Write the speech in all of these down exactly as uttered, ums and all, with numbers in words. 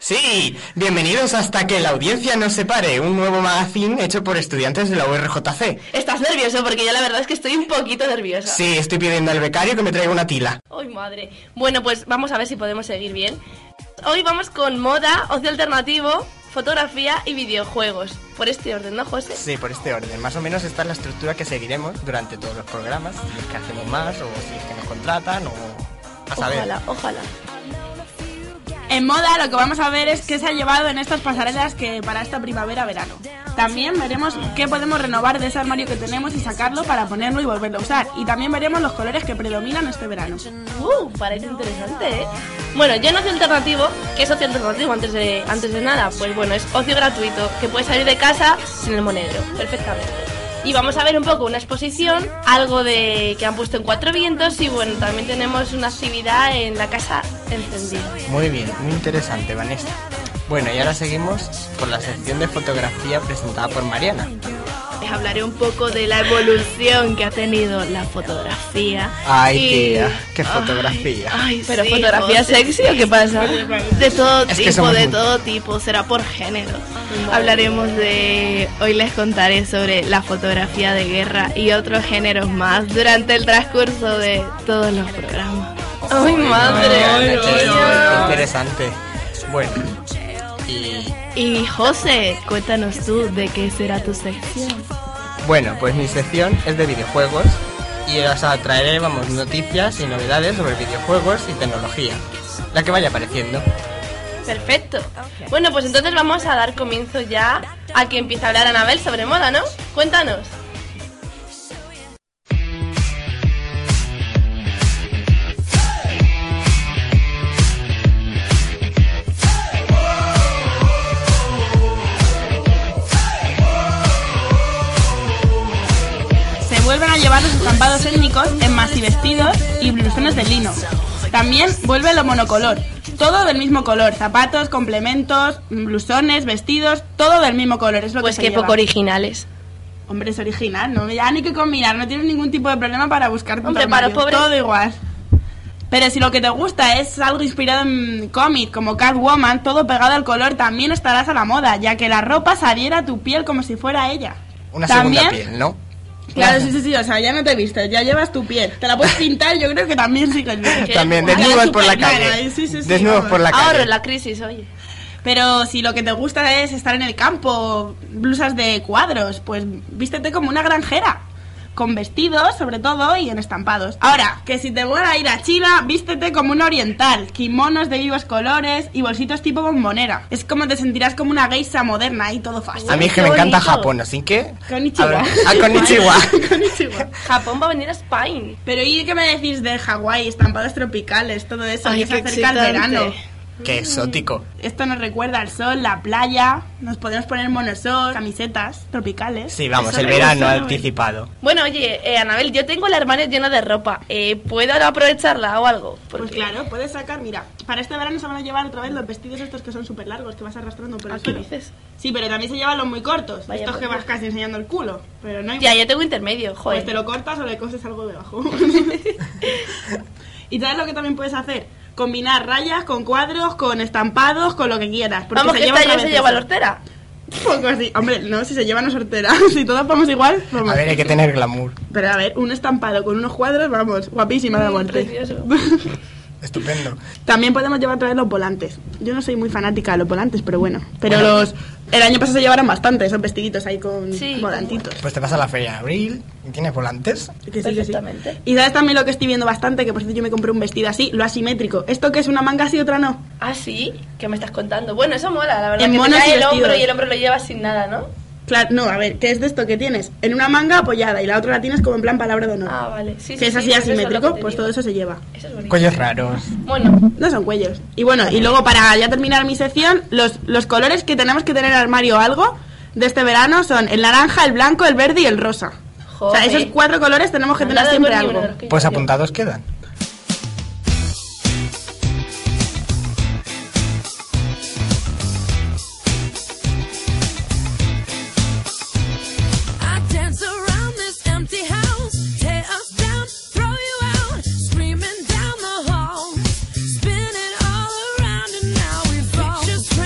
Sí, bienvenidos hasta que la audiencia nos separe, un nuevo magazine hecho por estudiantes de la U R J C. ¿Estás nervioso? Porque yo la verdad es que estoy un poquito nerviosa. Sí, estoy pidiendo al becario que me traiga una tila. ¡Ay, madre! Bueno, pues vamos a ver si podemos seguir bien. Hoy vamos con moda, ocio alternativo, fotografía y videojuegos. Por este orden, ¿no, José? Sí, por este orden. Más o menos esta es la estructura que seguiremos durante todos los programas. Si es que hacemos más, o si es que nos contratan, o a saber. Ojalá, ojalá. En moda lo que vamos a ver es qué se ha llevado en estas pasarelas que para esta primavera-verano. También veremos qué podemos renovar de ese armario que tenemos y sacarlo para ponerlo y volverlo a usar. Y también veremos los colores que predominan este verano. Uh, parece interesante, ¿eh? Bueno, yo en ocio alternativo, ¿qué es ocio alternativo antes de, antes de nada? Pues bueno, es ocio gratuito, que puedes salir de casa sin el monedero, perfectamente. Y vamos a ver un poco una exposición, algo de que han puesto en Cuatro Vientos y bueno, también tenemos una actividad en la casa encendida. Muy bien, muy interesante, Vanessa. Bueno, y ahora seguimos con la sección de fotografía presentada por Mariana. Les hablaré un poco de la evolución que ha tenido la fotografía. Ay, y... tía, qué fotografía. Ay, ¿Pero sí, fotografía José. sexy o qué pasa? De todo Es que tipo, somos de muy- todo tipo, será por género. Hablaremos de... Hoy les contaré sobre la fotografía de guerra y otros géneros más durante el transcurso de todos los programas. ¡Ay, madre! Ay, Ay, qué niña. interesante. Bueno, y... Y José, cuéntanos tú de qué será tu sección. Bueno, pues mi sección es de videojuegos y os traeré, vamos, noticias y novedades sobre videojuegos y tecnología, la que vaya apareciendo. Perfecto. Bueno, pues entonces vamos a dar comienzo ya a que empiece a hablar Anabel sobre moda, ¿no? Cuéntanos. Se vuelven a llevar los estampados étnicos en maxivestidos y blusones de lino. También vuelve lo monocolor, todo del mismo color, zapatos, complementos, blusones, vestidos, todo del mismo color, es lo Pues que qué se lleva. poco originales. Hombre, es original, no ya ni que combinar, no tienes ningún tipo de problema para buscar tu Hombre, armario, para pobres- todo igual. Pero si lo que te gusta es algo inspirado en cómic, como Catwoman, todo pegado al color, también estarás a la moda, ya que la ropa se adhiera a tu piel como si fuera ella. Una También- segunda piel, ¿no? Claro, sí, sí, sí, o sea, ya no te vistes, ya llevas tu piel. Te la puedes pintar, yo creo que también sigues bien. También, Queda desnudos por la súper clara, calle. sí, sí, sí, Desnudos vamos. por la Ahorro calle. en la crisis, oye. Pero si lo que te gusta es estar en el campo, blusas de cuadros, pues vístete como una granjera. Con vestidos, sobre todo, y en estampados. Ahora, que si te voy a ir a China, vístete como una oriental. Kimonos de vivos colores y bolsitos tipo bombonera. Es como te sentirás como una geisha moderna y todo fácil. A mí es que Qué me encanta bonito. Japón, así que... Konnichiwa. A ver, ah, konnichiwa. Konnichiwa. Japón va a venir a Spain. Pero ¿y qué me decís de Hawái, estampados tropicales, todo eso? Ay, que se qué acerca el excitante. verano. Qué exótico. Esto nos recuerda al sol, la playa, nos podemos poner monosol, camisetas tropicales. Sí, vamos, Eso el me verano gusta, ¿no? anticipado. Bueno, oye, eh, Anabel, yo tengo el armario lleno de ropa. Eh, ¿Puedo aprovecharla o algo? Pues Porque- claro, puedes sacar, mira, para este verano se van a llevar otra vez los vestidos estos que son súper largos, que vas arrastrando por ¿Ah, el qué suelo. dices? Sí, pero también se llevan los muy cortos, Vaya estos que por vas casi enseñando el culo, pero no hay... Ya, yo tengo intermedio, joder. Pues te lo cortas o le coses algo debajo. ¿Y sabes lo que también puedes hacer? Combinar rayas con cuadros, con estampados, con lo que quieras. porque Vamos, se que lleva esta otra ya se vez lleva eso. la hortera. Poco así. Hombre, no, si se llevan una sortera. Si todos vamos igual, vamos. A ver, hay que tener glamour. Pero a ver, un estampado con unos cuadros, vamos, guapísima de muerte. Precioso. Estupendo. También podemos llevar otra vez los volantes. Yo no soy muy fanática de los volantes, pero bueno. Pero los... El año pasado se llevaron bastante, esos vestiditos ahí con Sí, volantitos. Pues te vas a la feria de abril y tienes volantes. Que sí, que sí. Perfectamente. Y sabes también lo que estoy viendo bastante, que por cierto yo me compré un vestido así, lo asimétrico. Esto que es una manga así y otra no. Ah, sí, ¿qué me estás contando? Bueno, eso mola, la verdad. En que te monos cae y el hombro vestidos. y el hombro lo llevas sin nada, ¿no? Claro, no, a ver, ¿qué es de esto que tienes? En una manga apoyada y la otra la tienes como en plan palabra de honor. Ah, vale. Sí, Si sí, es sí, así pues eso es lo asimétrico, que te pues digo. todo eso se lleva. Eso es bonito. Cuellos raros. Bueno, No son cuellos. Y bueno, y luego para ya terminar mi sección, los, los colores que tenemos que tener en el armario o algo de este verano son el naranja, el blanco, el verde y el rosa. O sea, joder. esos cuatro colores tenemos que Nada tener de siempre ni algo. uno de los que Pues yo- apuntados quedan. I dance around this empty house, tear us down, throw you out, screaming down the hall, spinning all around and now we fall. Pictures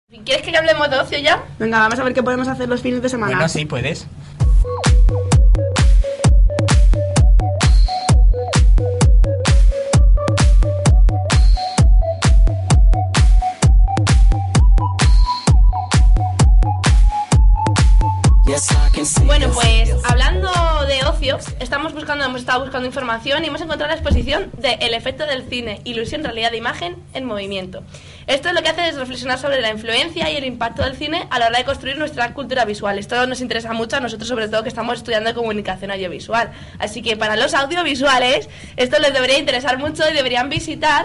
¿Quieres que hablemos de ocio ya? Venga, vamos a ver qué podemos hacer los fines de semana. Bueno, sí, puedes. Bueno, pues hablando de ocio, estamos buscando, hemos estado buscando información y hemos encontrado la exposición de El efecto del cine, ilusión, realidad de imagen en movimiento. Esto lo que hace es reflexionar sobre la influencia y el impacto del cine a la hora de construir nuestra cultura visual. Esto nos interesa mucho a nosotros, sobre todo que estamos estudiando comunicación audiovisual. Así que para los audiovisuales esto les debería interesar mucho y deberían visitar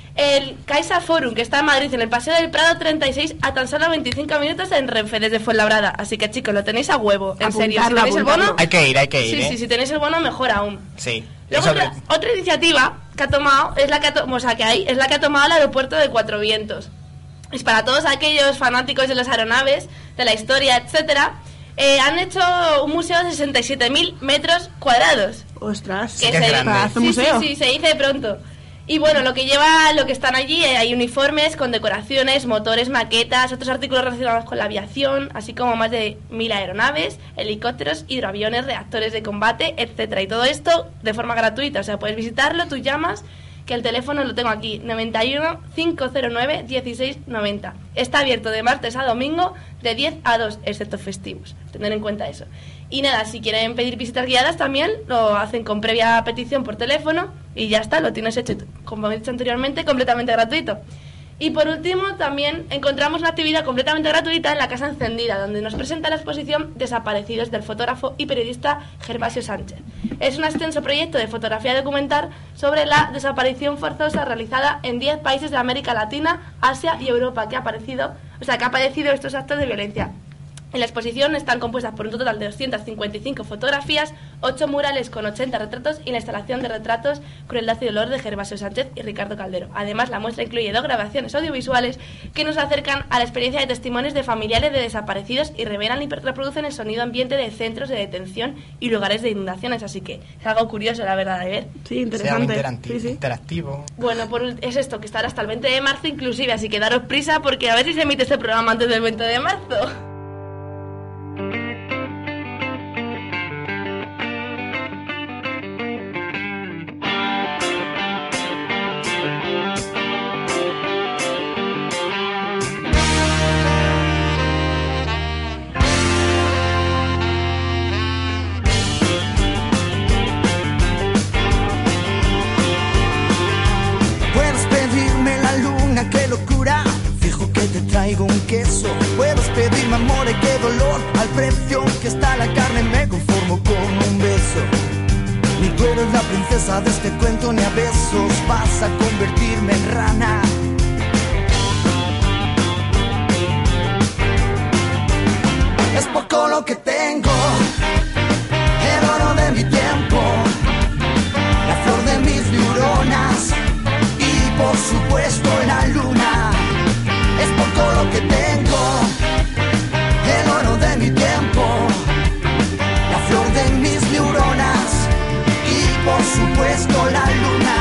el Caixa Forum, que está en Madrid, en el Paseo del Prado treinta y seis, a tan solo veinticinco minutos en Renfe, desde Fuenlabrada. Así que, chicos, lo tenéis a huevo, en serio. Si tenéis el bono... Hay que ir, hay que ir, Sí, ¿eh? sí, si tenéis el bono, mejor aún. Sí. Luego, Sobre- otra, otra iniciativa que ha tomado, es la que ha, to- o sea, que hay, es la que ha tomado el aeropuerto de Cuatro Vientos. Es para todos aquellos fanáticos de las aeronaves, de la historia, etcétera. Eh, han hecho un museo de sesenta y siete mil metros cuadrados. Ostras, Que Qué se, grande. Hace sí, museo. sí, sí, se dice pronto. Y bueno, lo que lleva, lo que están allí, eh, hay uniformes con decoraciones, motores, maquetas, otros artículos relacionados con la aviación, así como más de mil aeronaves, helicópteros, hidroaviones, reactores de combate, etcétera. Y todo esto de forma gratuita, o sea, puedes visitarlo, tú llamas, que el teléfono lo tengo aquí, noventa y uno, cinco cero nueve, dieciséis noventa. Está abierto de martes a domingo de diez a dos, excepto festivos. Tener en cuenta eso. Y nada, si quieren pedir visitas guiadas también lo hacen con previa petición por teléfono y ya está, lo tienes hecho, como he dicho anteriormente, completamente gratuito. Y por último, también encontramos una actividad completamente gratuita en la Casa Encendida, donde nos presenta la exposición Desaparecidos del fotógrafo y periodista Gervasio Sánchez. Es un extenso proyecto de fotografía documental sobre la desaparición forzosa realizada en diez países de América Latina, Asia y Europa, que ha aparecido, o sea, que ha padecido estos actos de violencia. En la exposición están compuestas por un total de doscientas cincuenta y cinco fotografías, ocho murales con ochenta retratos y la instalación de retratos Crueldad y dolor de Gervasio Sánchez y Ricardo Caldero. Además, la muestra incluye dos grabaciones audiovisuales que nos acercan a la experiencia de testimonios de familiares de desaparecidos y revelan y reproducen el sonido ambiente de centros de detención y lugares de inundaciones. Así que es algo curioso, la verdad, de ver. Sí, Sea muy interesante. interanti- Sí, sí. interactivo. Bueno, por, ul- es esto, que estará hasta el veinte de marzo inclusive, así que daros prisa porque a ver si se emite este programa antes del veinte de marzo. Puedes pedirme la luna, qué locura. Fijo que te traigo un queso. Puedes pedirme amor y qué dolor. Al precio que está la carne me conformo con un beso. Ni tú eres la princesa de este cuento, ni a besos vas a convertirme en rana. Es poco lo que tengo, el oro de mi tiempo, la flor de mis neuronas y por supuesto la luna. Es poco lo que tengo, el oro de mi tiempo, la flor de mis neuronas y por supuesto la luna.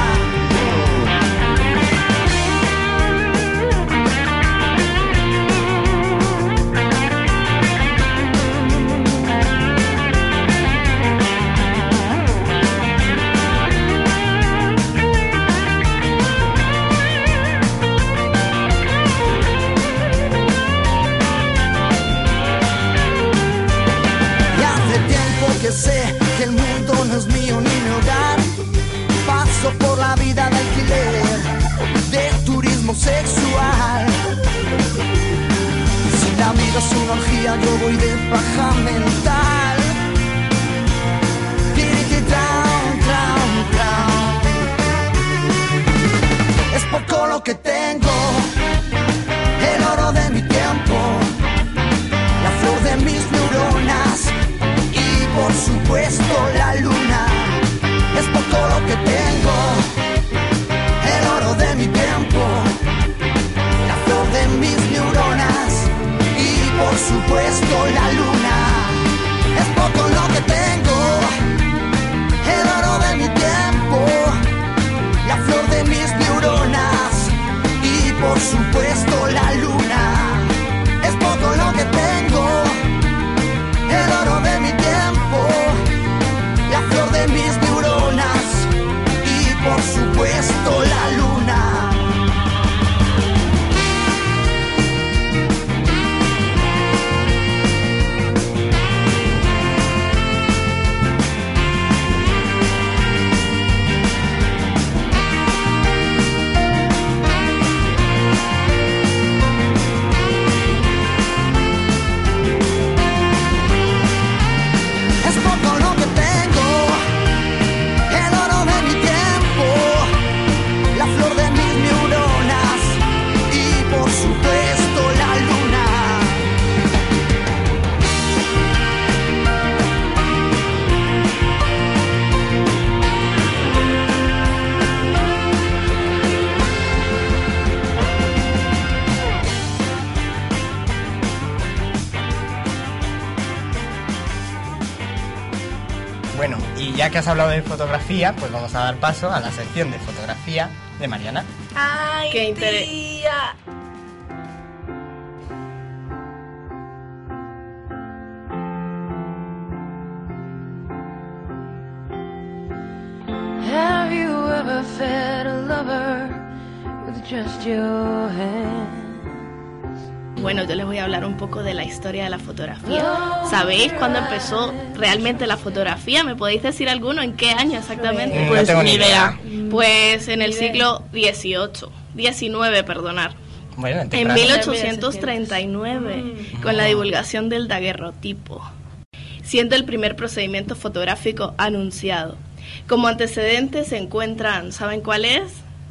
Y hace tiempo que sé que el mundo no es mío ni mi hogar. Paso por la vida de alquiler, de turismo sexual. Si la vida es una orgía, yo voy de paja mental. Tiriti, tran, tran, tran. Es poco lo que tengo, el oro de mi tiempo, la flor de mis neuronas y por supuesto la luna. Es poco lo que tengo, el oro de mi tiempo, la flor de mis neuronas y por supuesto la luna. Es poco lo que tengo, el oro de mi tiempo, la flor de mis neuronas y por supuesto la luna. Bueno, y ya que has hablado de fotografía, pues vamos a dar paso a la sección de fotografía de Mariana. Ay, Qué interés. tía. Have you ever fed a lover with just your hands? Bueno, yo les voy a hablar un poco de la historia de la fotografía. ¿Sabéis cuándo empezó realmente la fotografía? ¿Me podéis decir alguno? ¿En qué año exactamente? No Pues tengo ni ni idea. Pues en el siglo dieciocho, diecinueve, perdonar. Bueno, En temprano. mil ochocientos treinta y nueve, con la divulgación del daguerrotipo, siendo el primer procedimiento fotográfico anunciado. Como antecedentes se encuentran, ¿saben cuál es?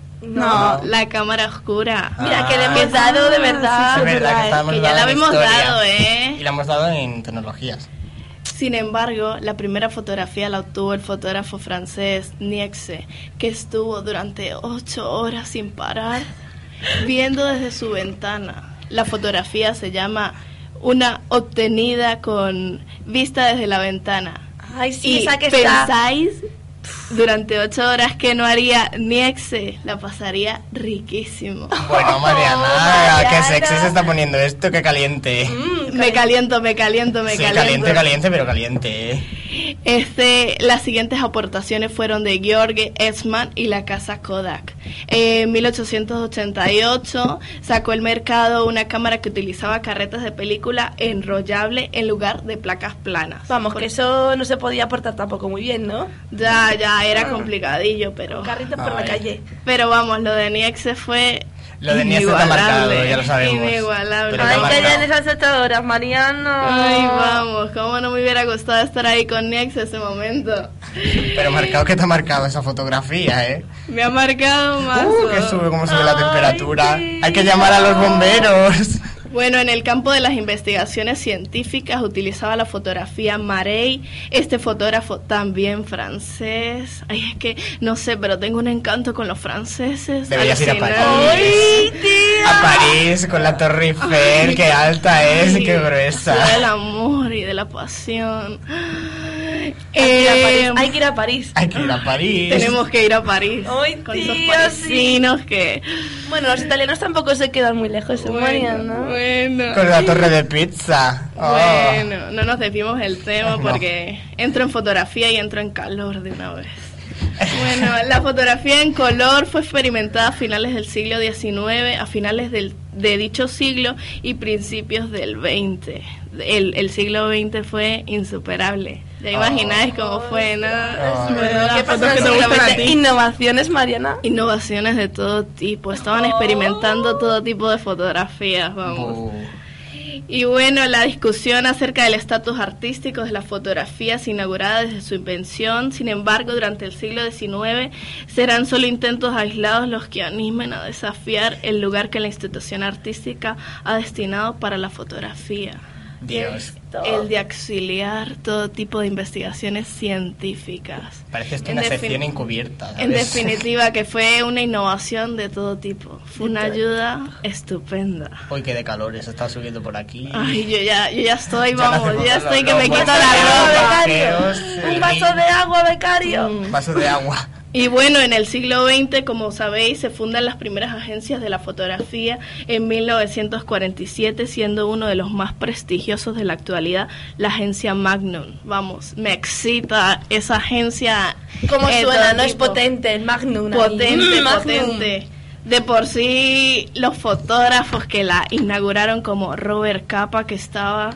No. La cámara oscura. Mira, que le Ah. hemos dado de verdad. Es verdad que estábamos Que ya la dando habíamos historia. dado, ¿eh? Y la hemos dado en tecnologías. Sin embargo, la primera fotografía la obtuvo el fotógrafo francés Niepce, que estuvo durante ocho horas sin parar viendo desde su ventana. La fotografía se llama Una obtenida con vista desde la ventana. Ay, sí, ¿Y esa que está. pensáis durante ocho horas que no haría Niepce? La pasaría riquísimo. Bueno, Mariana, Mariana. qué sexy se está poniendo esto, qué caliente. Me caliento, me caliento, me Sí, caliento. caliente, caliente, pero caliente. ¿eh? Este, las siguientes aportaciones fueron de George Eastman y la casa Kodak. En mil ochocientos ochenta y ocho sacó al mercado una cámara que utilizaba carretas de película enrollable en lugar de placas planas. Vamos, que eso no se podía portar tampoco muy bien, ¿no? Ya, ya, era complicadillo, pero... Carritos por la Ay. calle. Pero vamos, lo de Niepce fue Lo de Niepce está inigualable, marcado, ya lo sabemos. Inigualable. Pero Ay, está que marcado. ya en esas ocho horas, Mariano. Ay, vamos, cómo no me hubiera gustado estar ahí con Niepce ese momento. Pero marcado que te ha marcado esa fotografía, ¿eh? Me ha marcado más. Uh, que sube, cómo sube la Ay, temperatura. sí. Hay que llamar a los bomberos. Bueno, en el campo de las investigaciones científicas utilizaba la fotografía Marey, este fotógrafo también francés. Ay, es que no sé, pero tengo un encanto con los franceses. Deberías ir a alucinante. París. ¡Ay, tía! A París, con la Torre Eiffel, qué alta es, Ay, qué gruesa. ciudad del amor y de la pasión. Hay que ir a Eh, París. Hay que ir a París. Hay que ir a París. tenemos que ir a París. Ay, con esos tía, parisinos que... Bueno, los italianos tampoco se quedan muy lejos, ¿eh, Mariano? bueno. Con la torre de pizza. Oh. Bueno, no nos desviemos del tema No. porque entro en fotografía y entro en calor de una vez. Bueno, la fotografía en color fue experimentada a finales del siglo diecinueve, a finales del, de dicho siglo y principios del veinte. El, el siglo veinte fue insuperable. Ya imagináis cómo fue, ¿no? Oh. Bueno, las ¿Qué fotos pasa que en te el siglo gustan a veinte? ti. Innovaciones, Mariana. Innovaciones de todo tipo. Estaban experimentando todo tipo de fotografías, vamos. Bu. Y bueno, la discusión acerca del estatus artístico de las fotografías inaugurada desde su invención, sin embargo, durante el siglo diecinueve serán solo intentos aislados los que animen a desafiar el lugar que la institución artística ha destinado para la fotografía. Dios. El de auxiliar todo tipo de investigaciones científicas. Parece esto En una defin- sección encubierta. En ¿sabes? definitiva, que fue una innovación de todo tipo. Fue una ayuda estupenda. Uy, qué de calores, está subiendo por aquí. Ay, yo ya, yo ya estoy, Ya no vamos, hace yo ya falta estoy los- que me los quito vasos la de agua, ropa. vaqueros, Un el vaso ri- de agua, becario. Mm. Vaso de agua. Y bueno, en el siglo veinte, como sabéis, se fundan las primeras agencias de la fotografía en mil novecientos cuarenta y siete, siendo uno de los más prestigiosos de la actualidad, la agencia Magnum. Vamos, me excita esa agencia. ¿Cómo en suena? todo No es tipo. potente, el Magnum. ahí. Potente, Mm, Magnum. potente. De por sí, los fotógrafos que la inauguraron, como Robert Capa, que estaba...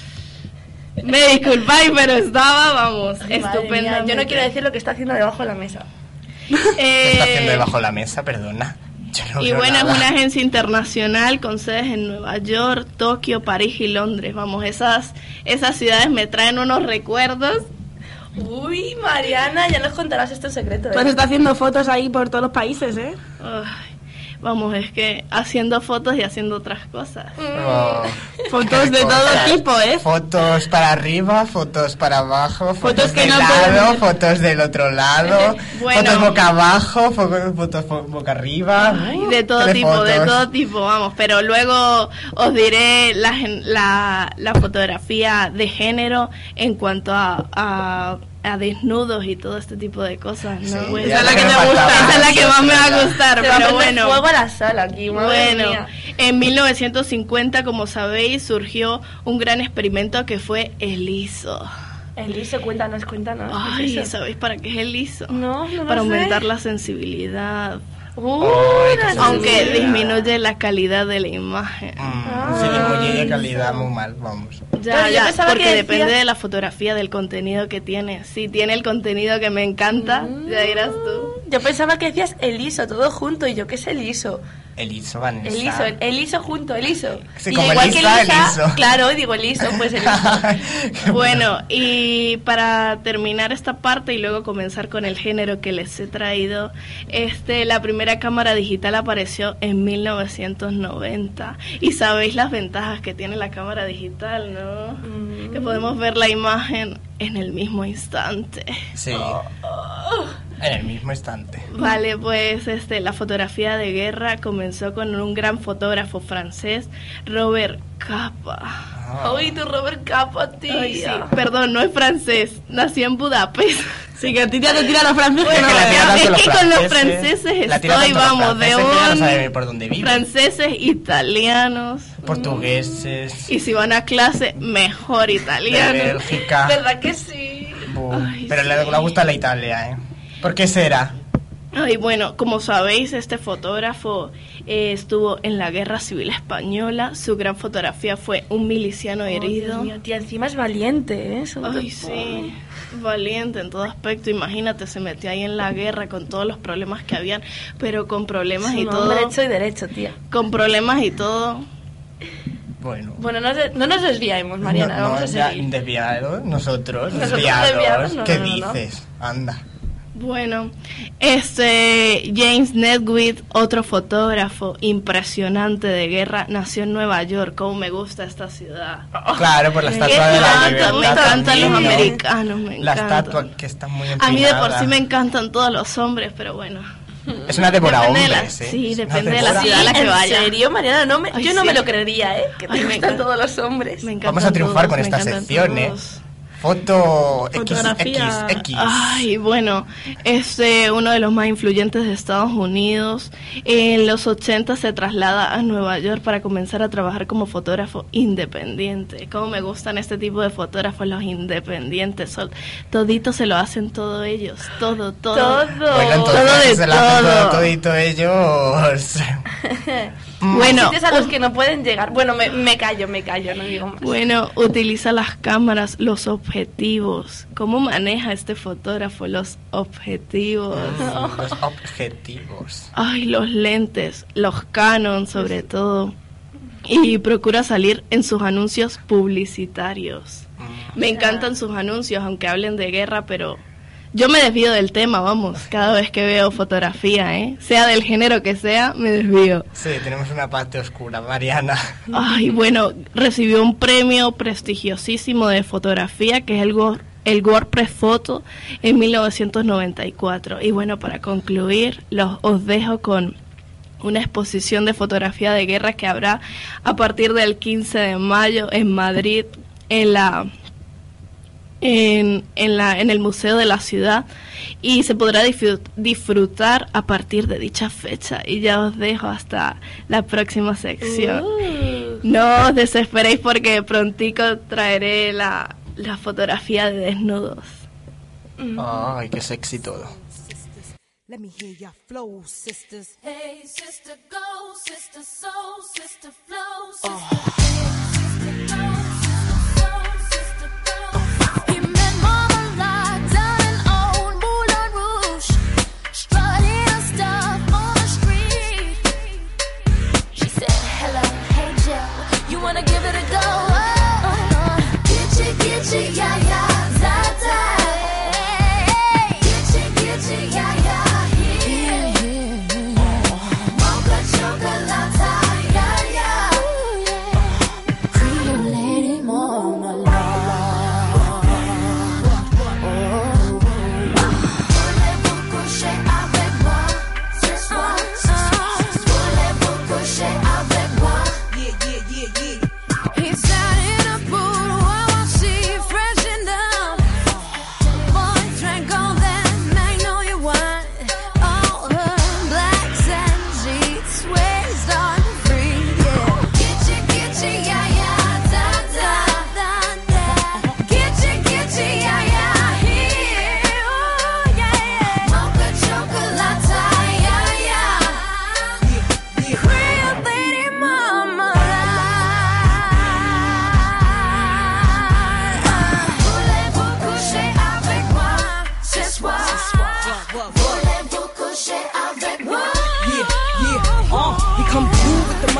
Me disculpáis, pero estaba, vamos, Madre mía, estupendamente. yo no quiero decir lo que está haciendo debajo de la mesa. ¿Qué está Eh, haciendo debajo de la mesa? Perdona. Yo no Y veo bueno, es nada. una agencia internacional con sedes en Nueva York, Tokio, París y Londres. Vamos, esas, esas ciudades me traen unos recuerdos. Uy, Mariana, ya nos contarás estos secretos. Pues ¿eh? está haciendo fotos ahí por todos los países, ¿eh? Ay, vamos, es que haciendo fotos y haciendo otras cosas. Oh, Fotos qué de todo cosas. tipo, ¿eh? Fotos para arriba, fotos para abajo, fotos, Fotos que de no lado, pueden- fotos del otro lado, Bueno. fotos boca abajo, fo- fotos fo- boca arriba. Ay, Uh, de todo tipo, de telefotos. todo tipo, vamos. Pero luego os diré la, gen- la, la fotografía de género en cuanto a, a a desnudos y todo este tipo de cosas, ¿no? Sí, Pues ya esa es la lo que que me me gusta, faltaba. esa es la que más me va a gustar, Se va a pero prender bueno. fuego a la sala aquí, madre Bueno, mía. en mil novecientos cincuenta, como sabéis, surgió un gran experimento que fue el liso. El liso, cuéntanos, cuéntanos. ¿qué Ay, es eso? ¿sabéis para qué es el liso? No, no lo Para sé. aumentar la sensibilidad, Uy, Ay, la qué aunque sensibilidad. disminuye la calidad de la imagen. Mm, si disminuye de calidad muy mal, vamos. Ya, Pero yo ya, pensaba porque que depende decías- de la fotografía, del contenido que tiene. Si tiene el contenido que me encanta, ya dirás tú. Yo pensaba que decías el liso, todo junto, y yo, ¿qué es el liso? El liso, Vanessa. El liso, el, el liso junto, el liso. Sí, Y como igual Elisa, que el Lisa, liso. claro, y digo el liso, pues el liso. Bueno, y para terminar esta parte y luego comenzar con el género que les he traído, este, la primera cámara digital apareció en mil novecientos noventa. Y sabéis las ventajas que tiene la cámara digital, ¿no? Mm. Que podemos ver la imagen en el mismo instante. Sí. En el mismo instante. Vale, pues este, la fotografía de guerra comenzó con un gran fotógrafo francés, Robert Capa. Ah. Ay, tu Robert Capa, tía. Ay, sí, perdón, no es francés, nació en Budapest. Sí, que a ti ya te tira los franceses. Bueno, que la tira tanto es los que con los franceses, franceses la tira estoy, tanto los vamos, de franceses que ya no un... sabe por dónde vive. franceses, italianos, Portugueses, y si van a clase, mejor de italianos. Bélgica. ¿Verdad que sí? Bu, Ay, pero le, le gusta la Italia, ¿eh? ¿Por qué será? Ay, bueno, como sabéis, este fotógrafo eh, estuvo en la Guerra Civil Española. Su gran fotografía fue un miliciano Ay, herido. Dios mío, tía, encima es valiente, ¿eh? Sobre Ay, todo. sí, valiente en todo aspecto. Imagínate, se metió ahí en la guerra con todos los problemas que habían, pero con problemas Es y un todo. hombre hecho y derecho, tía. Con problemas y todo. Bueno. Bueno, no, se- no nos desviemos, Mariana, no, vamos no, a ya seguir. desviados, nosotros, Nosotros desviados. desviados, no, ¿Qué no, no, no. dices? Anda. Bueno, este James Nedwick, otro fotógrafo impresionante de guerra, nació en Nueva York. Cómo me gusta esta ciudad. Claro, por la qué estatua de la encanta, libertad. me encantan los también. americanos, me La encanta. estatua que está muy A empinada. mí de por sí me encantan todos los hombres, pero bueno. Es una devora Depende de la- hombres, ¿eh? sí, Es una depende de la devora- ciudad a la que ¿En vaya. serio, Mariana? No me, Ay, yo no sí. me lo creería, ¿eh? Que te Ay, me gustan encanta. todos los hombres. Me encantan Vamos a triunfar todos, con me esta encantan sección, ¿eh? todos. Foto X X Fotografía. X. Ay, bueno, este uno de los más influyentes de Estados Unidos. En los ochenta se traslada a Nueva York para comenzar a trabajar como fotógrafo independiente. Como me gustan este tipo de fotógrafos, los independientes. Son, toditos se lo hacen todos ellos, todo, todo. Todo. Bueno, entonces todo de se la hacen todo. todo, todito ellos. Bueno, Sitios a los que no pueden llegar. Bueno, me, me callo, me callo, no digo más. Bueno, utiliza las cámaras, los objetivos. ¿Cómo maneja este fotógrafo los objetivos? Mm, Los objetivos. Ay, los lentes, los Canon sobre todo. Y procura salir en sus anuncios publicitarios. Me encantan sus anuncios, aunque hablen de guerra, pero yo me desvío del tema, vamos, cada vez que veo fotografía, ¿eh? Sea del género que sea, me desvío. Sí, tenemos una parte oscura, Mariana. Ay, bueno, recibió un premio prestigiosísimo de fotografía, que es el, Wor- el WordPress Photo, en mil novecientos noventa y cuatro. Y bueno, para concluir, los, os dejo con una exposición de fotografía de guerra que habrá a partir del quince de mayo en Madrid, en la... En, en, la, en el Museo de la Ciudad, y se podrá disfrut- disfrutar a partir de dicha fecha. Y ya os dejo hasta la próxima sección. Uh. No os desesperéis porque prontico traeré la, la fotografía de desnudos. Ay, qué sexy todo. Let me hear your flow, sisters. Hey, sister, go, sister, soul, sister, flow, sister, sister, go, sister, soul, sister, go. He met Marmalade down in old Moulin Rouge, strutting her stuff on the street. She said, hello, hey Joe, you wanna give it a go? Oh, uh, gitchy, gitchy, yeah, yeah, da, da. Hey, gitchy, gitchy, yeah, yeah, yeah. Mocha chocolate, yeah, yeah.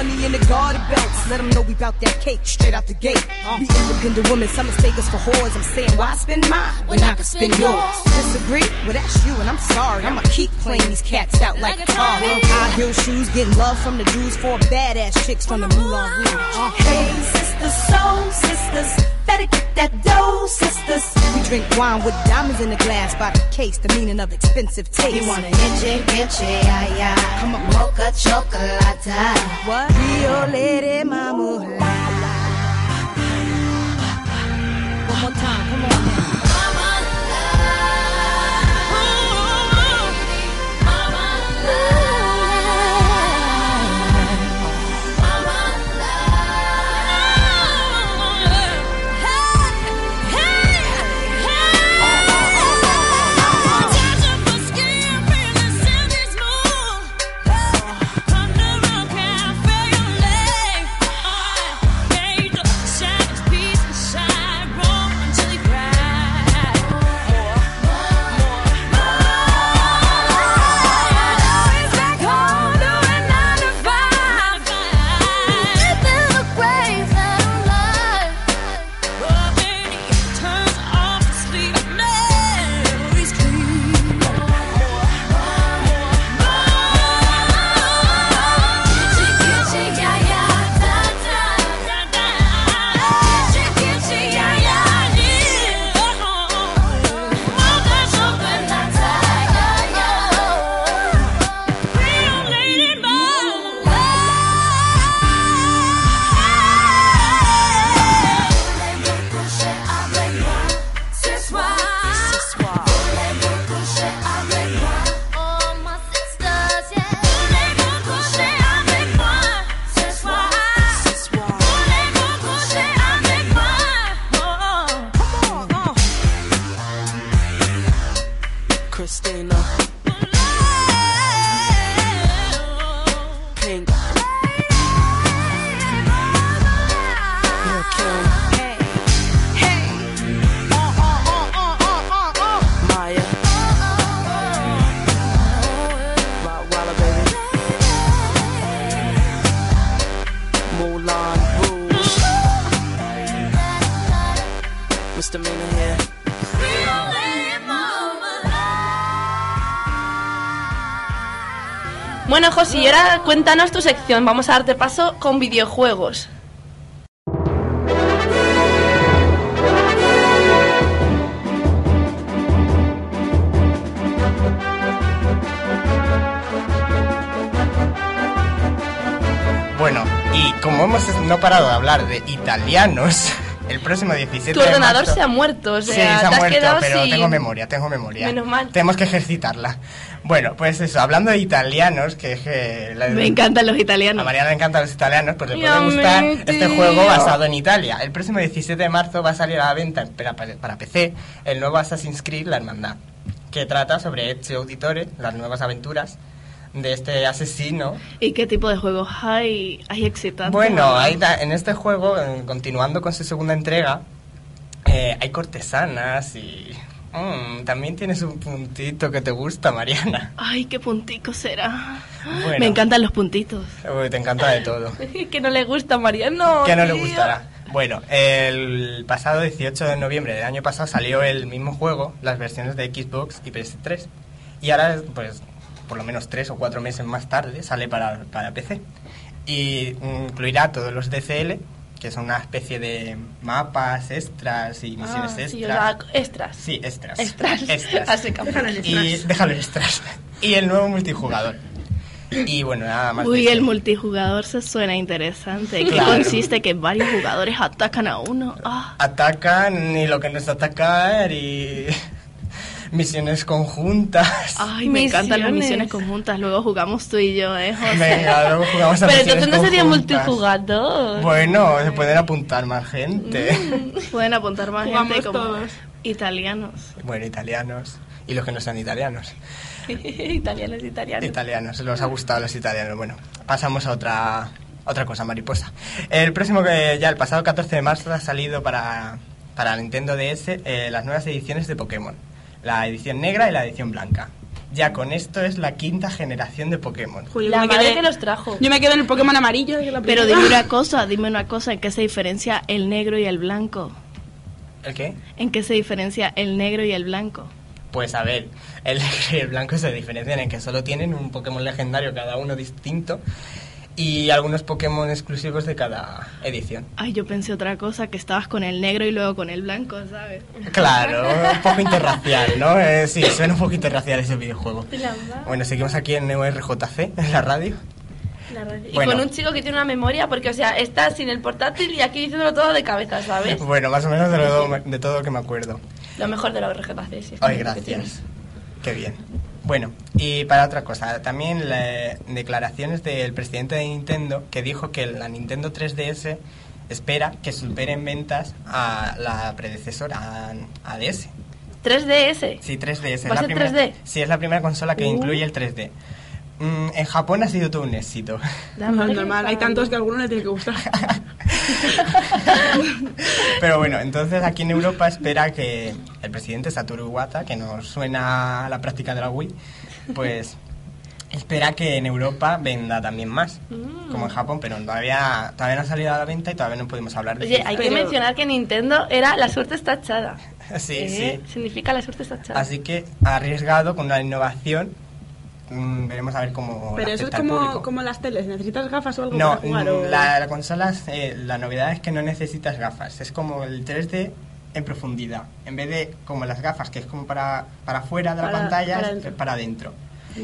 money in the garter belts. Let them know we bout that cake straight out the gate. Be independent women, some mistake us for whores. I'm saying, why spend mine when I can spend yours? Disagree? Well, that's you, and I'm sorry. I'ma keep playing these cats out like a car. High heel shoes, getting love from the dudes, four badass chicks from the Moulin Rouge. Uh, Hey, sisters, soul sisters, better get that dough, sisters. we drink wine with diamonds in the glass by the case, the meaning of expensive taste. You want an inche, inche, ay, ay. Come on. Mocha chocolate. What? Rio Lady Mama. One more time, come on. Christina Pink Lil' Kim Maya Rottweiler baby Moulin Rouge Misdemeanor here. Bueno, Josi, y ahora cuéntanos tu sección. Vamos a darte paso con videojuegos. Bueno, y como hemos no parado de hablar de italianos, el próximo diecisiete Tu de ordenador marzo... se ha muerto, o sea, sí, se ha te has muerto, quedado pero sin... tengo memoria, tengo memoria. Menos mal. Tenemos que ejercitarla. Bueno, pues eso, hablando de italianos, que es que... La, Me encantan los a italianos. Mariana le encantan los italianos, pues le Y puede a mí, gustar este tío. juego basado en Italia. El próximo diecisiete de marzo va a salir a la venta para, para, para P C el nuevo Assassin's Creed La Hermandad, que trata sobre Ezio Auditore, las nuevas aventuras de este asesino. ¿Y qué tipo de juegos hay, hay excitantes? Bueno, hay ta- en este juego, eh, continuando con su segunda entrega, eh, hay cortesanas y... mm, también tienes un puntito que te gusta, Mariana. Ay, qué puntico será. Bueno. Me encantan los puntitos. Uy, te encanta de todo. Que no le gusta a Mariano. ¿Qué no le tío. gustará? Bueno, el pasado dieciocho de noviembre del año pasado salió el mismo juego, las versiones de Xbox y P S tres. Y ahora, pues, por lo menos tres o cuatro meses más tarde, sale para, para P C. Y incluirá todos los D C L, que son una especie de mapas extras y misiones Ah, sí, o extras. sea, extras. Sí, extras. Extras. Extras. Así que- Déjalo en Y extras. déjalo en extras. Y el nuevo multijugador. Y bueno, nada más. Uy, de el eso. multijugador se suena interesante. ¿Qué Claro. consiste? Que varios jugadores atacan a uno. Ah, Atacan y lo que no es atacar y misiones conjuntas. ay, me encantan las Misiones. misiones conjuntas. Luego jugamos tú y yo, ¿eh, José? Venga, luego jugamos a Pero misiones entonces no sería conjuntas. multijugador. Bueno, se pueden apuntar más gente. Pueden apuntar más Jugamos gente como todos. italianos. Bueno, italianos. Y los que no sean italianos. italianos, italianos. Italianos, les ha gustado los italianos. Bueno, pasamos a otra otra cosa, mariposa. El próximo, que ya el pasado catorce de marzo ha salido para, para Nintendo D S eh, las nuevas ediciones de Pokémon. La edición negra y la edición blanca. Ya con esto es la quinta generación de Pokémon. Joder, yo La me madre quedé- que los trajo. Yo me quedo en el Pokémon amarillo. que es la Pero primera. dime una cosa, dime una cosa, ¿en qué se diferencia el negro y el blanco? ¿El qué? ¿En qué se diferencia el negro y el blanco? Pues a ver, el negro y el blanco se diferencian en que solo tienen un Pokémon legendario cada uno distinto y algunos Pokémon exclusivos de cada edición. Ay, yo pensé otra cosa, que estabas con el negro y luego con el blanco, ¿sabes? Claro, un poco interracial, ¿no? Eh, sí, suena un poco interracial ese videojuego. La madre. Bueno, seguimos aquí en Neo R J C, en la radio. La radio. Y Bueno. con un chico que tiene una memoria, porque, o sea, está sin el portátil y aquí diciéndolo todo de cabeza, ¿sabes? Bueno, más o menos de, lo- de todo lo que me acuerdo. Lo mejor de la R G C, sí. Ay, gracias. Qué bien. Bueno, y para otra cosa, también la- declaraciones del presidente de Nintendo que dijo que la Nintendo tres D S espera que supere en ventas a la predecesora, a, a D S. tres D S. Sí, tres D S. ¿Va a es la ser primera, tres D? Sí, es la primera consola que Uh. incluye el tres D. Mm, en Japón ha sido todo un éxito. La No, madre es normal, que hay parió. tantos que a alguno le tiene que gustar. Pero bueno, entonces aquí en Europa espera que el presidente Satoru Iwata, que nos suena a la práctica de la Wii, pues espera que en Europa venda también más, Mm. como en Japón, pero todavía, todavía no ha salido a la venta y todavía no podemos hablar de Oye, cifras. hay que Pero- mencionar que Nintendo era la suerte está echada. Sí, ¿Eh? sí. Significa la suerte está echada. Así que ha arriesgado con una innovación. Mm, veremos a ver cómo Pero la eso es acepta el como, público. como las teles. ¿Necesitas gafas o algo No, para jugar? mm, o- la, la consola, eh, la novedad es que no necesitas gafas. Es como el tres D en profundidad. En vez de como las gafas, que es como para, para afuera de la Para- pantalla, para es dentro. para adentro.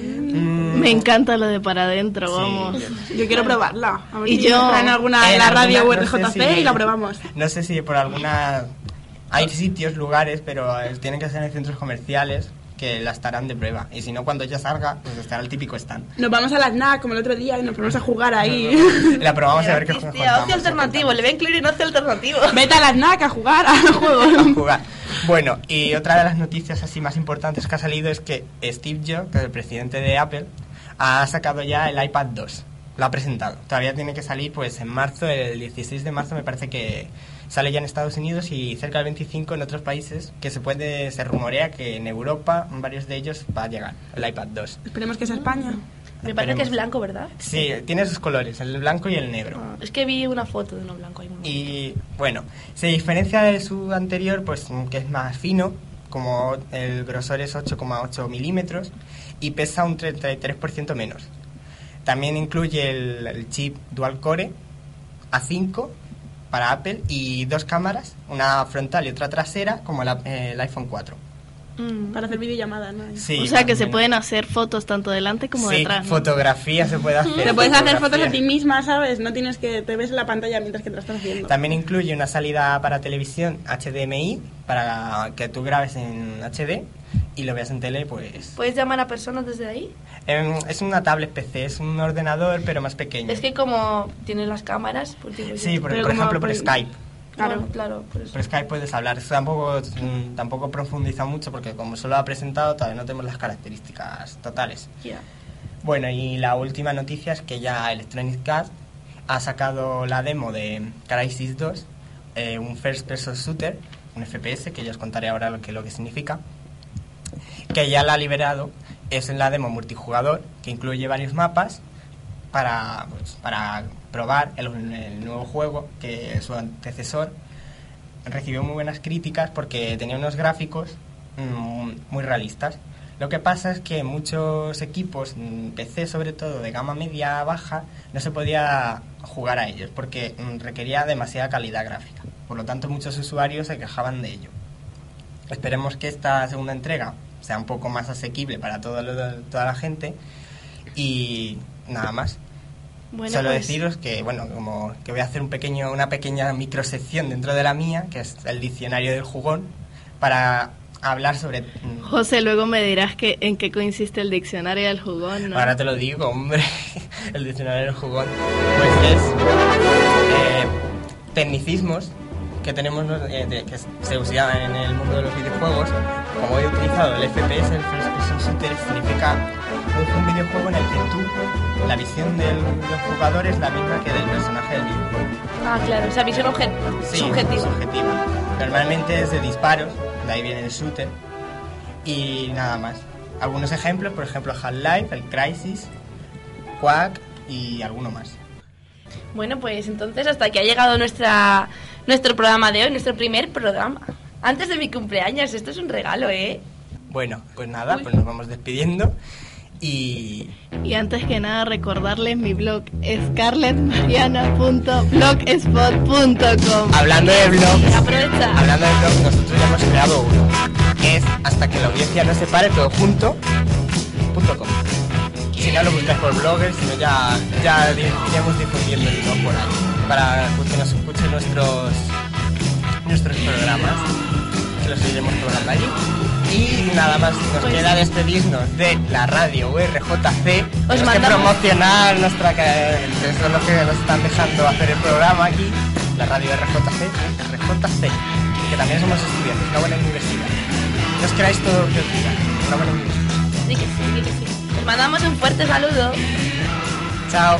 Mm, Me encanta lo de para adentro, sí. vamos. Yo quiero probarla. A ver Y si yo- nos traen alguna En en la alguna- radio no R J C sé si- y la probamos. No sé si por alguna... Hay sitios, lugares, pero eh, tienen que ser en centros comerciales que la estarán de prueba. Y si no, cuando ya salga, pues estará el típico stand. Nos vamos a la S N A C como el otro día y nos ponemos a jugar ahí. La probamos a ver qué Hostia, juego ocio alternativo, le voy a incluir en ocio alternativo. Vete a la S N A C a jugar a los a juegos. jugar. Bueno, y otra de las noticias así más importantes que ha salido es que Steve Jobs, que es el presidente de Apple, ha sacado ya el iPad dos. Lo ha presentado. Todavía tiene que salir pues en marzo, el dieciséis de marzo me parece que sale ya en Estados Unidos y cerca del veinticinco en otros países, que se puede, se rumorea que en Europa, en varios de ellos, va a llegar el iPad dos. Esperemos que sea España. Me parece que es Esperemos. blanco, ¿verdad? Sí, tiene esos colores, el blanco y el negro. Ah, es que vi una foto de uno blanco ahí. muy bonito. Y bueno, se diferencia de su anterior, pues que es más fino, como el grosor es ocho coma ocho milímetros y pesa un treinta y tres por ciento menos. También incluye el, el chip dual core A cinco para Apple y dos cámaras, una frontal y otra trasera, como la- eh, el iPhone cuatro. Mm. Para hacer videollamadas, ¿no? Sí, O sea más que o se menos. pueden hacer fotos tanto delante como Sí, detrás, ¿no? fotografía se puede hacer. Te puedes hacer fotos a fotografía. ti misma, ¿sabes? No tienes que... Te ves en la pantalla mientras que te la estás haciendo. También incluye una salida para televisión H D M I para que tú grabes en H D y lo veas en tele, pues... ¿Puedes llamar a personas desde ahí? Em, es una tablet P C, es un ordenador pero más pequeño. Es que como tienes las cámaras, pues digo yo. Sí, por, Pero por como ejemplo por por- Skype. Claro. Claro, claro, por eso. Por Skype puedes hablar. Eso tampoco, mm, tampoco profundiza mucho porque como solo ha presentado todavía no tenemos las características totales. Ya. Bueno, y la última noticia es que ya Electronic Arts ha sacado la demo de Crysis dos, eh, un First Person Shooter, un F P S, que ya os contaré ahora lo que, lo que significa, que ya la ha liberado. Es en la demo multijugador, que incluye varios mapas para, pues, para probar el, el nuevo juego, que su antecesor recibió muy buenas críticas porque tenía unos gráficos mm, muy realistas. Lo que pasa es que muchos equipos, mm, P C sobre todo, de gama media baja, no se podía jugar a ellos porque mm, requería demasiada calidad gráfica. Por lo tanto, muchos usuarios se quejaban de ello. Esperemos que esta segunda entrega sea un poco más asequible para todo lo- toda la gente y nada más. Bueno, Solo pues, deciros que, bueno, como que voy a hacer un pequeño, una pequeña microsección dentro de la mía, que es el diccionario del jugón, para hablar sobre... mm, José, luego me dirás que en qué consiste el diccionario del jugón, ¿no? Ahora te lo digo, hombre, el diccionario del jugón. Pues es eh, tecnicismos que tenemos, ¿no? eh, de- que se usan en el mundo de los videojuegos. Como he utilizado el F P S, el First Person Shooter, significa un, un videojuego en el que tú, la visión del, del jugador es la misma que del personaje del videojuego. Ah, claro, esa visión obje- Sí, subjetiva. subjetiva. Normalmente es de disparos, de ahí viene el shooter, y nada más. algunos ejemplos, por ejemplo Half-Life, el Crysis, Quake y alguno más. Bueno, pues entonces hasta aquí ha llegado nuestra nuestro programa de hoy, nuestro primer programa. Antes de mi cumpleaños, esto es un regalo, ¿eh? Bueno, pues nada, pues nos vamos despidiendo y... Y antes que nada recordarles mi blog scarlett mariana punto blogspot punto com. Hablando de blogs, Aprovecha. hablando de blogs, nosotros ya hemos creado uno, que es hasta que la audiencia no se pare, todo junto, punto com. Si no lo buscáis por bloggers, sino ya, ya iremos difundiendo el blog por ahí, para que nos escuchen nuestros, nuestros programas, que los iremos programando allí. Y nada más, nos Pues queda despedirnos de la radio U R J C. Os Tenemos que mandamos- promocionar nuestra, que son los que nos están dejando hacer el programa aquí, la radio R J C, R J C, que también somos estudiantes, una buena universidad. No os queráis todo lo que os diga, una buena universidad. Sí que sí, sí que sí. Les mandamos un fuerte saludo. Chao.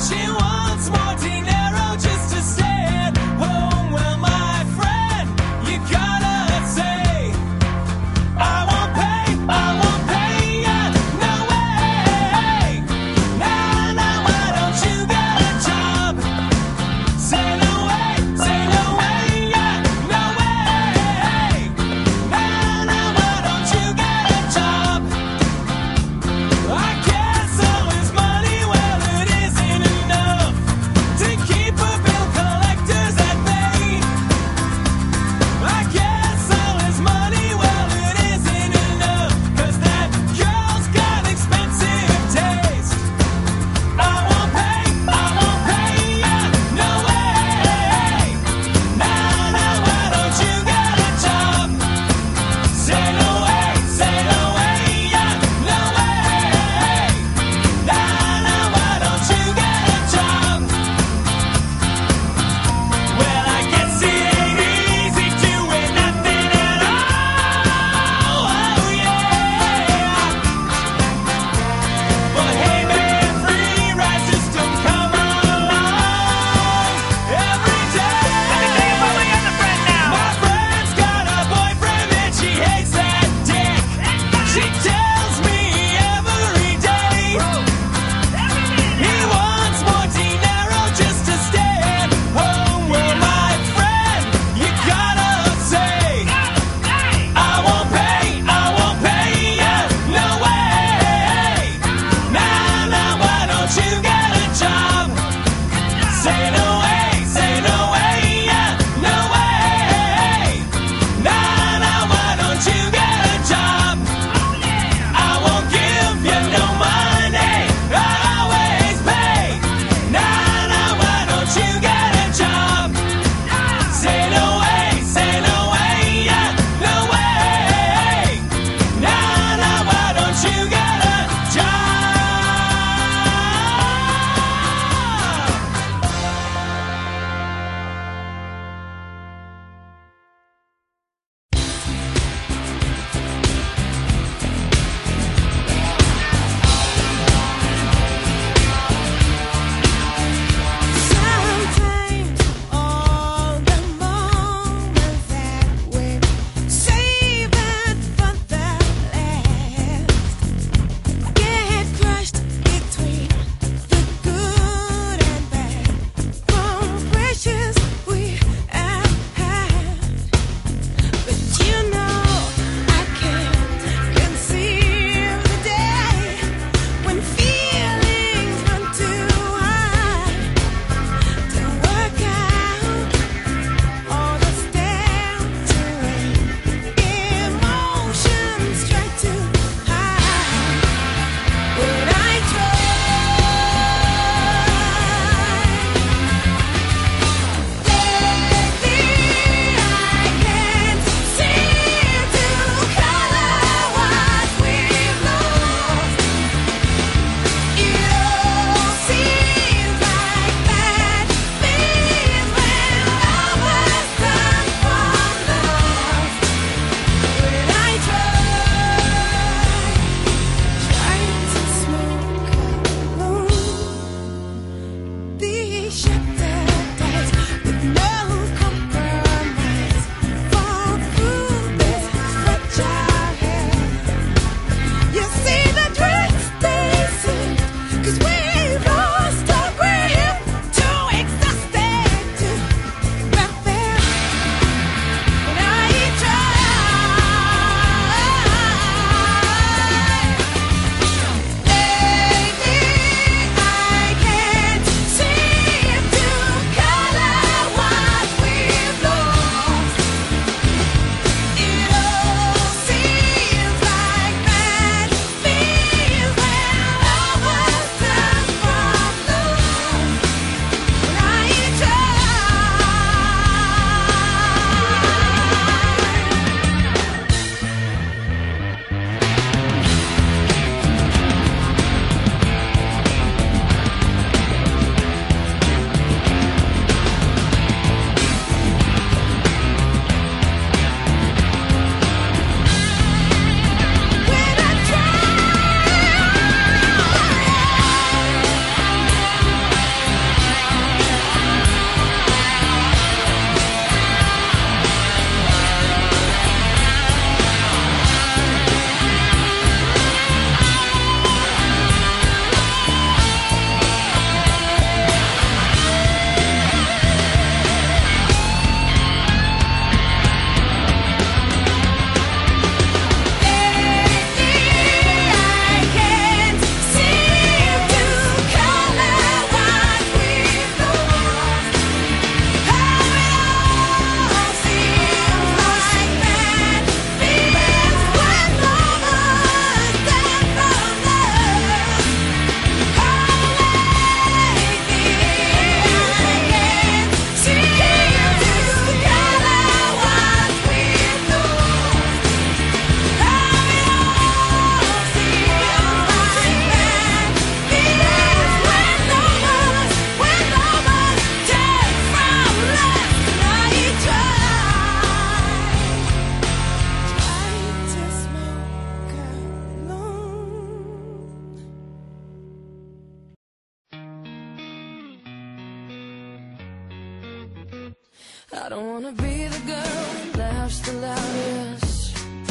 Take I don't wanna be the girl who laughs the loudest,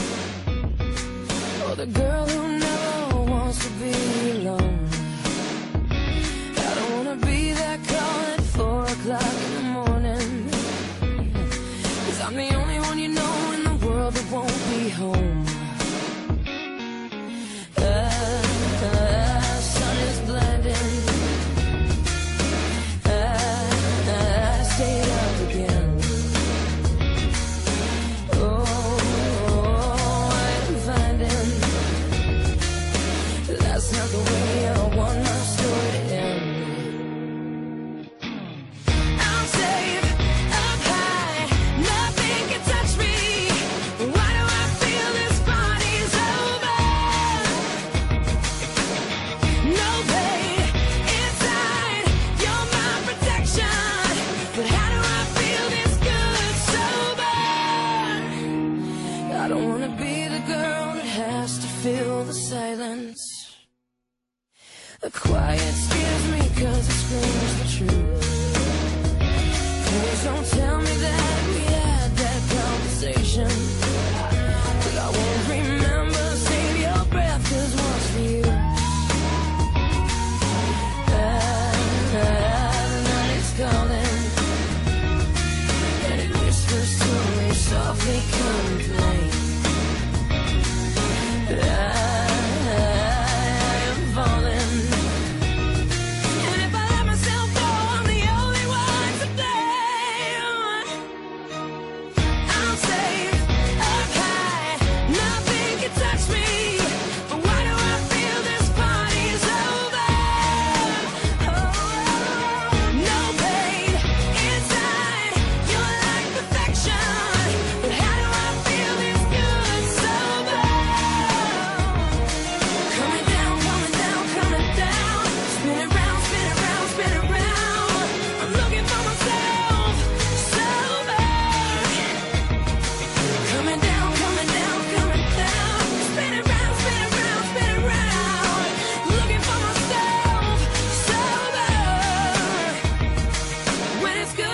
or the girl who never wants to be alone. I don't wanna be that call at four o'clock in the morning, 'cause I'm the only one you know in the world that won't be home. The sun is blinding, I stayed up again. That's not the way I want my story to end. I'm safe up high, nothing can touch me. Why do I feel this party's over? No pain inside, you're my protection. But how do I feel this good sober? I don't wanna be the girl that has to feel the silence. The quiet scares me 'cause it screams the truth. Please don't tell me that we had that conversation, 'cause I won't remember. Save your breath, 'cause one's for you. Ah, the night is calling, and it whispers to me softly, come play.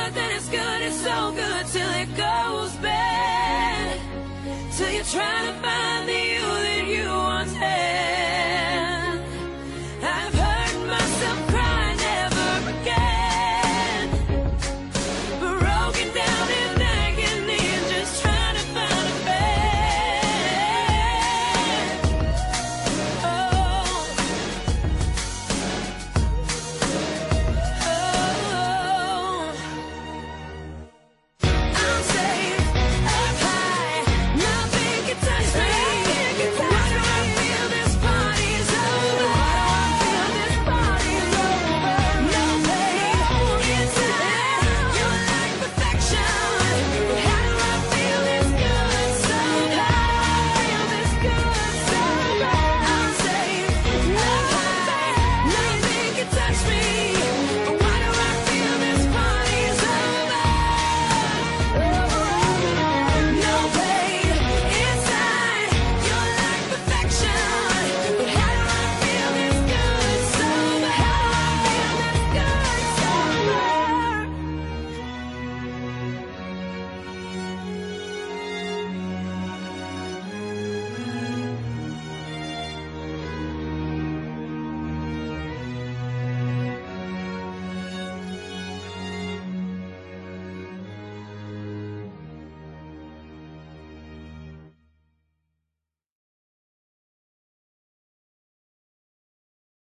Trying to find